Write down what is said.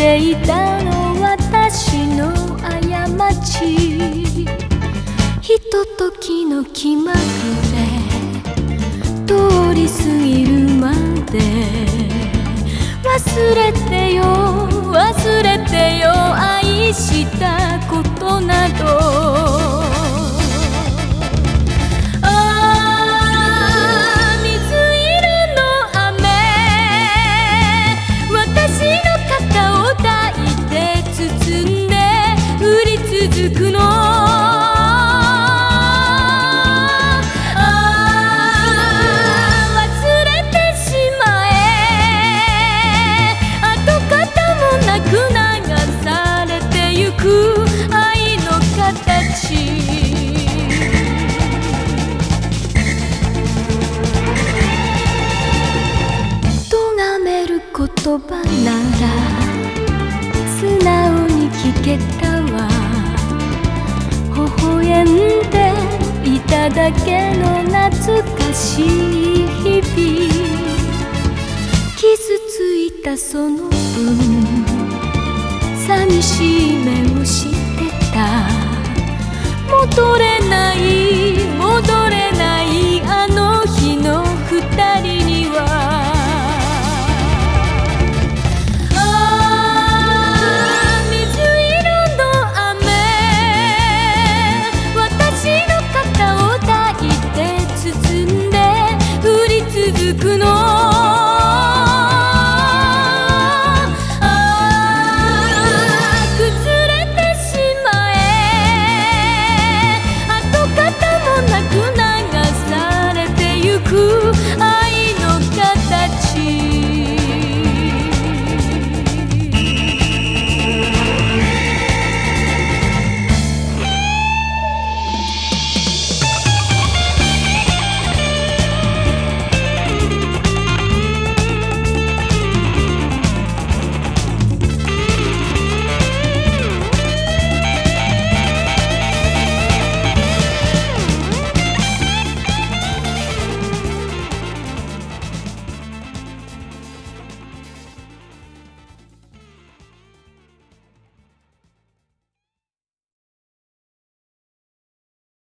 ていたの私の過ち。ひとときの気まぐれ通り過ぎるまで忘れてよ忘れてよ愛したことなど。言葉なら素直に聞けたわ。微笑んでいただけの懐かしい日々。傷ついたその分寂しい目をしてた。戻れない